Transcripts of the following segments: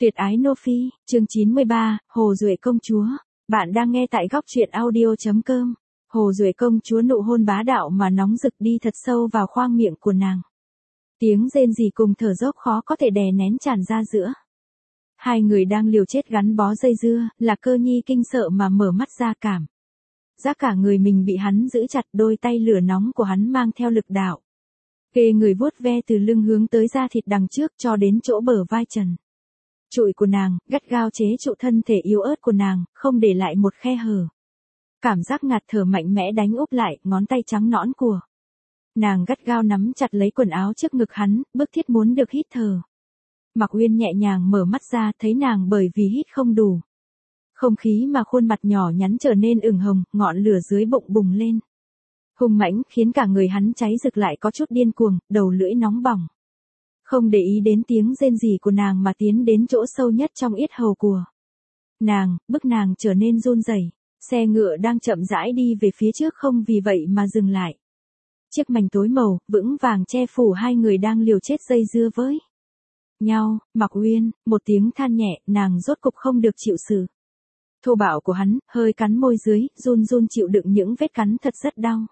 Tuyệt ái Nô Phi, chương 93, Hồ Duệ công chúa. Bạn đang nghe tại góc truyện audio.com. Hồ Duệ công chúa nụ hôn bá đạo mà nóng rực đi thật sâu vào khoang miệng của nàng. Tiếng rên rỉ cùng thở dốc khó có thể đè nén tràn ra giữa. Hai người đang liều chết gắn bó dây dưa, Lạc Cơ Nhi kinh sợ mà mở mắt ra cảm giác cả người mình bị hắn giữ chặt, đôi tay lửa nóng của hắn mang theo lực đạo. Kề người vuốt ve từ lưng hướng tới da thịt đằng trước cho đến chỗ bờ vai trần trụi của nàng, gắt gao chế trụ thân thể yếu ớt của nàng, không để lại một khe hở. Cảm giác ngạt thở mạnh mẽ đánh úp lại, ngón tay trắng nõn của nàng gắt gao nắm chặt lấy quần áo trước ngực hắn, bức thiết muốn được hít thở. Mạc Uyên nhẹ nhàng mở mắt ra, thấy nàng bởi vì hít không đủ không khí mà khuôn mặt nhỏ nhắn trở nên ửng hồng, ngọn lửa dưới bụng bùng lên hung mãnh, khiến cả người hắn cháy rực lại có chút điên cuồng, đầu lưỡi nóng bỏng. Không để ý đến tiếng rên rỉ của nàng mà tiến đến chỗ sâu nhất trong yết hầu của nàng, bức nàng trở nên run rẩy. Xe ngựa đang chậm rãi đi về phía trước không vì vậy mà dừng lại. Chiếc mành tối màu, vững vàng che phủ hai người đang liều chết dây dưa với nhau. Mạc Uyên, một tiếng than nhẹ, nàng rốt cục không được chịu sự thô bạo của hắn, hơi cắn môi dưới, run run chịu đựng những vết cắn thật rất đau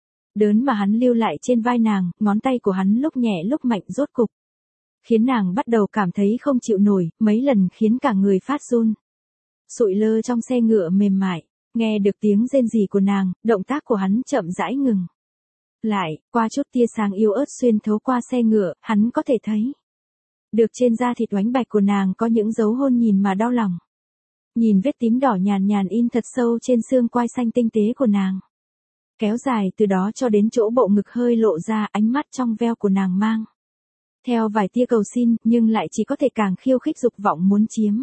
đớn mà hắn lưu lại trên vai nàng. Ngón tay của hắn lúc nhẹ lúc mạnh rốt cục khiến nàng bắt đầu cảm thấy không chịu nổi, mấy lần khiến cả người phát run. Sụi lơ trong xe ngựa mềm mại, nghe được tiếng rên rỉ của nàng, động tác của hắn chậm rãi ngừng lại, qua chút tia sáng yếu ớt xuyên thấu qua xe ngựa, hắn có thể thấy được trên da thịt oánh bạch của nàng có những dấu hôn nhìn mà đau lòng. Nhìn vết tím đỏ nhàn nhàn in thật sâu trên xương quai xanh tinh tế của nàng, kéo dài từ đó cho đến chỗ bộ ngực hơi lộ ra, ánh mắt trong veo của nàng mang theo vài tia cầu xin, nhưng lại chỉ có thể càng khiêu khích dục vọng muốn chiếm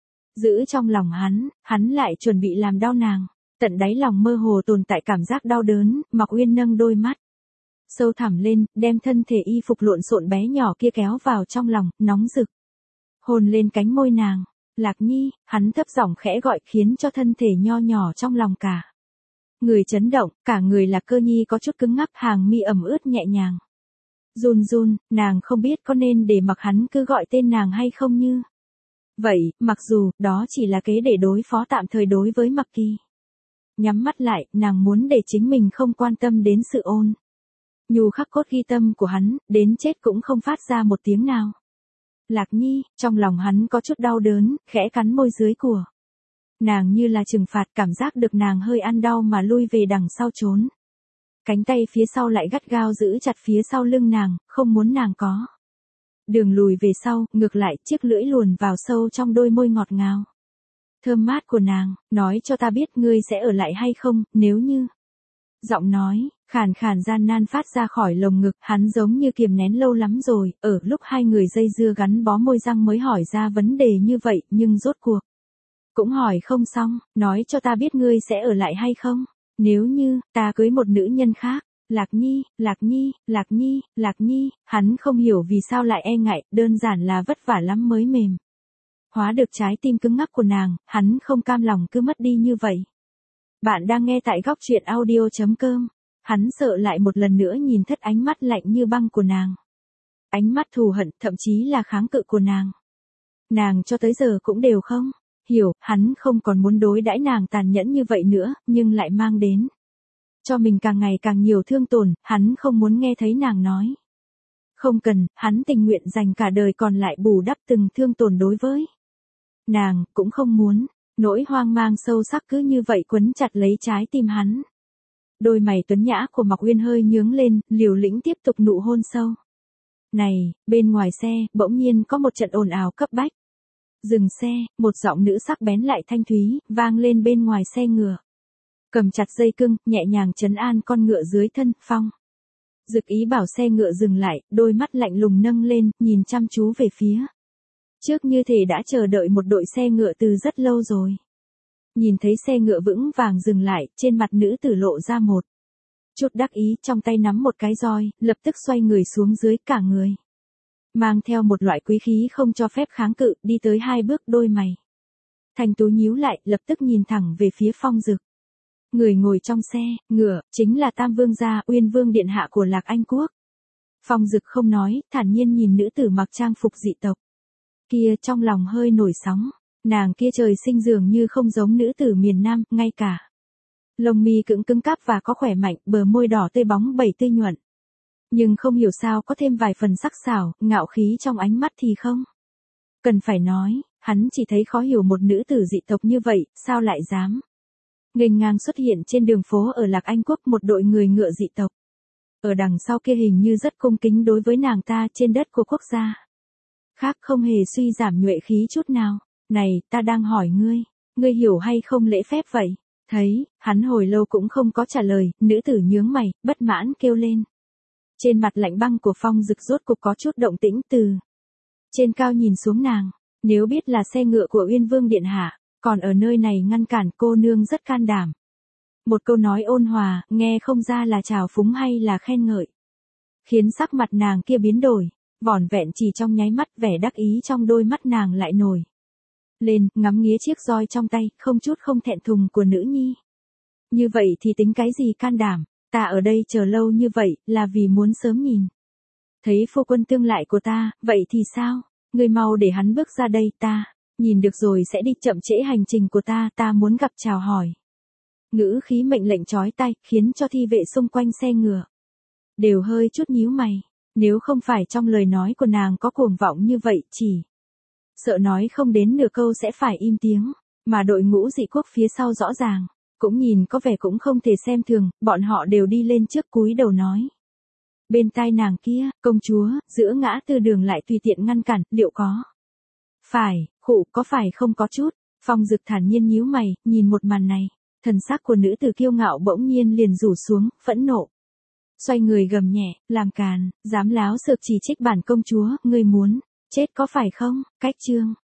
giữ trong lòng hắn lại chuẩn bị làm đau nàng. Tận đáy lòng mơ hồ tồn tại cảm giác đau đớn. Mạc Uyên nâng đôi mắt sâu thẳm lên, đem thân thể y phục lộn xộn bé nhỏ kia kéo vào trong lòng, nóng rực hôn lên cánh môi nàng. Lạc Nhi, hắn thấp giọng khẽ gọi, khiến cho thân thể nho nhỏ trong lòng cả người chấn động. Cả người Lạc Cơ Nhi có chút cứng ngắc, hàng mi ẩm ướt nhẹ nhàng run run, nàng không biết có nên để mặc hắn cứ gọi tên nàng hay không như vậy, mặc dù đó chỉ là kế để đối phó tạm thời đối với Mạc Kỳ. Nhắm mắt lại, nàng muốn để chính mình không quan tâm đến sự ôn nhu khắc cốt ghi tâm của hắn, đến chết cũng không phát ra một tiếng nào. Lạc Nhi, trong lòng hắn có chút đau đớn, khẽ cắn môi dưới của nàng như là trừng phạt. Cảm giác được nàng hơi ăn đau mà lui về đằng sau trốn. Cánh tay phía sau lại gắt gao giữ chặt phía sau lưng nàng, không muốn nàng có đường lùi về sau. Ngược lại, chiếc lưỡi luồn vào sâu trong đôi môi ngọt ngào thơm mát của nàng. Nói cho ta biết ngươi sẽ ở lại hay không, nếu như giọng nói khàn khàn gian nan phát ra khỏi lồng ngực, hắn giống như kiềm nén lâu lắm rồi, ở lúc hai người dây dưa gắn bó môi răng mới hỏi ra vấn đề như vậy, nhưng rốt cuộc cũng hỏi không xong. Nói cho ta biết ngươi sẽ ở lại hay không, nếu như ta cưới một nữ nhân khác. Lạc Nhi, Lạc Nhi, Lạc Nhi, Lạc Nhi, hắn không hiểu vì sao lại e ngại, đơn giản là vất vả lắm mới mềm hóa được trái tim cứng ngắc của nàng, hắn không cam lòng cứ mất đi như vậy. Bạn đang nghe tại góc truyện audio.com. Hắn sợ lại một lần nữa nhìn thất ánh mắt lạnh như băng của nàng. Ánh mắt thù hận, thậm chí là kháng cự của nàng. Nàng cho tới giờ cũng đều không hiểu, hắn không còn muốn đối đãi nàng tàn nhẫn như vậy nữa, nhưng lại mang đến cho mình càng ngày càng nhiều thương tổn. Hắn không muốn nghe thấy nàng nói không cần, hắn tình nguyện dành cả đời còn lại bù đắp từng thương tổn đối với nàng, cũng không muốn nỗi hoang mang sâu sắc cứ như vậy quấn chặt lấy trái tim hắn. Đôi mày tuấn nhã của Mạc Uyên hơi nhướng lên, liều lĩnh tiếp tục nụ hôn sâu. Này, bên ngoài xe, bỗng nhiên có một trận ồn ào cấp bách. Dừng xe, một giọng nữ sắc bén lại thanh thúy, vang lên bên ngoài xe ngựa. Cầm chặt dây cưng, nhẹ nhàng trấn an con ngựa dưới thân, Phong Dực ý bảo xe ngựa dừng lại, đôi mắt lạnh lùng nâng lên, nhìn chăm chú về phía trước như thể đã chờ đợi một đội xe ngựa từ rất lâu rồi. Nhìn thấy xe ngựa vững vàng dừng lại, trên mặt nữ tử lộ ra một chút đắc ý, trong tay nắm một cái roi, lập tức xoay người xuống dưới, cả người mang theo một loại quý khí không cho phép kháng cự, đi tới hai bước, đôi mày thanh tú nhíu lại, lập tức nhìn thẳng về phía Phong Dực. Người ngồi trong xe ngựa chính là Tam Vương gia, Uyên Vương điện hạ của Lạc Anh quốc. Phong Dực không nói, thản nhiên nhìn nữ tử mặc trang phục dị tộc Kia trong lòng hơi nổi sóng, nàng kia trời sinh dường như không giống nữ tử miền Nam, ngay cả. Lông mi cứng cứng cáp và có khỏe mạnh, bờ môi đỏ tươi bóng bẩy tươi nhuận. Nhưng không hiểu sao có thêm vài phần sắc sảo, ngạo khí trong ánh mắt thì không. Cần phải nói, hắn chỉ thấy khó hiểu một nữ tử dị tộc như vậy, sao lại dám. Nghênh ngang xuất hiện trên đường phố ở Lạc Anh Quốc một đội người ngựa dị tộc. Ở đằng sau kia hình như rất cung kính đối với nàng ta trên đất của quốc gia. Khác không hề suy giảm nhuệ khí chút nào. Này, ta đang hỏi ngươi hiểu hay không lễ phép vậy? Thấy, hắn hồi lâu cũng không có trả lời, nữ tử nhướng mày, bất mãn kêu lên. Trên mặt lạnh băng của Phong Dực rốt cục có chút động tĩnh từ trên cao nhìn xuống nàng, nếu biết là xe ngựa của Uyên Vương điện hạ, còn ở nơi này ngăn cản cô nương rất can đảm. Một câu nói ôn hòa, nghe không ra là trào phúng hay là khen ngợi. Khiến sắc mặt nàng kia biến đổi, vỏn vẹn chỉ trong nháy mắt vẻ đắc ý trong đôi mắt nàng lại nổi lên, ngắm nghía chiếc roi trong tay, không chút không thẹn thùng của nữ nhi. Như vậy thì tính cái gì can đảm, ta ở đây chờ lâu như vậy, là vì muốn sớm nhìn. Thấy phu quân tương lại của ta, vậy thì sao? Ngươi mau để hắn bước ra đây, ta nhìn được rồi sẽ đi, chậm trễ hành trình của ta muốn gặp chào hỏi. Ngữ khí mệnh lệnh chói tai, khiến cho thi vệ xung quanh xe ngựa đều hơi chút nhíu mày, nếu không phải trong lời nói của nàng có cuồng vọng như vậy, chỉ sợ nói không đến nửa câu sẽ phải im tiếng, mà đội ngũ dị quốc phía sau rõ ràng cũng nhìn có vẻ cũng không thể xem thường, bọn họ đều đi lên trước cúi đầu nói. Bên tai nàng kia, công chúa, giữa ngã tư đường lại tùy tiện ngăn cản, liệu có có phải không có chút. Phong Dực thản nhiên nhíu mày, nhìn một màn này, thần sắc của nữ tử kiêu ngạo bỗng nhiên liền rủ xuống, phẫn nộ. Xoay người gầm nhẹ, làm càn, dám láo xược chỉ trích bản công chúa, ngươi muốn chết có phải không? Cách chương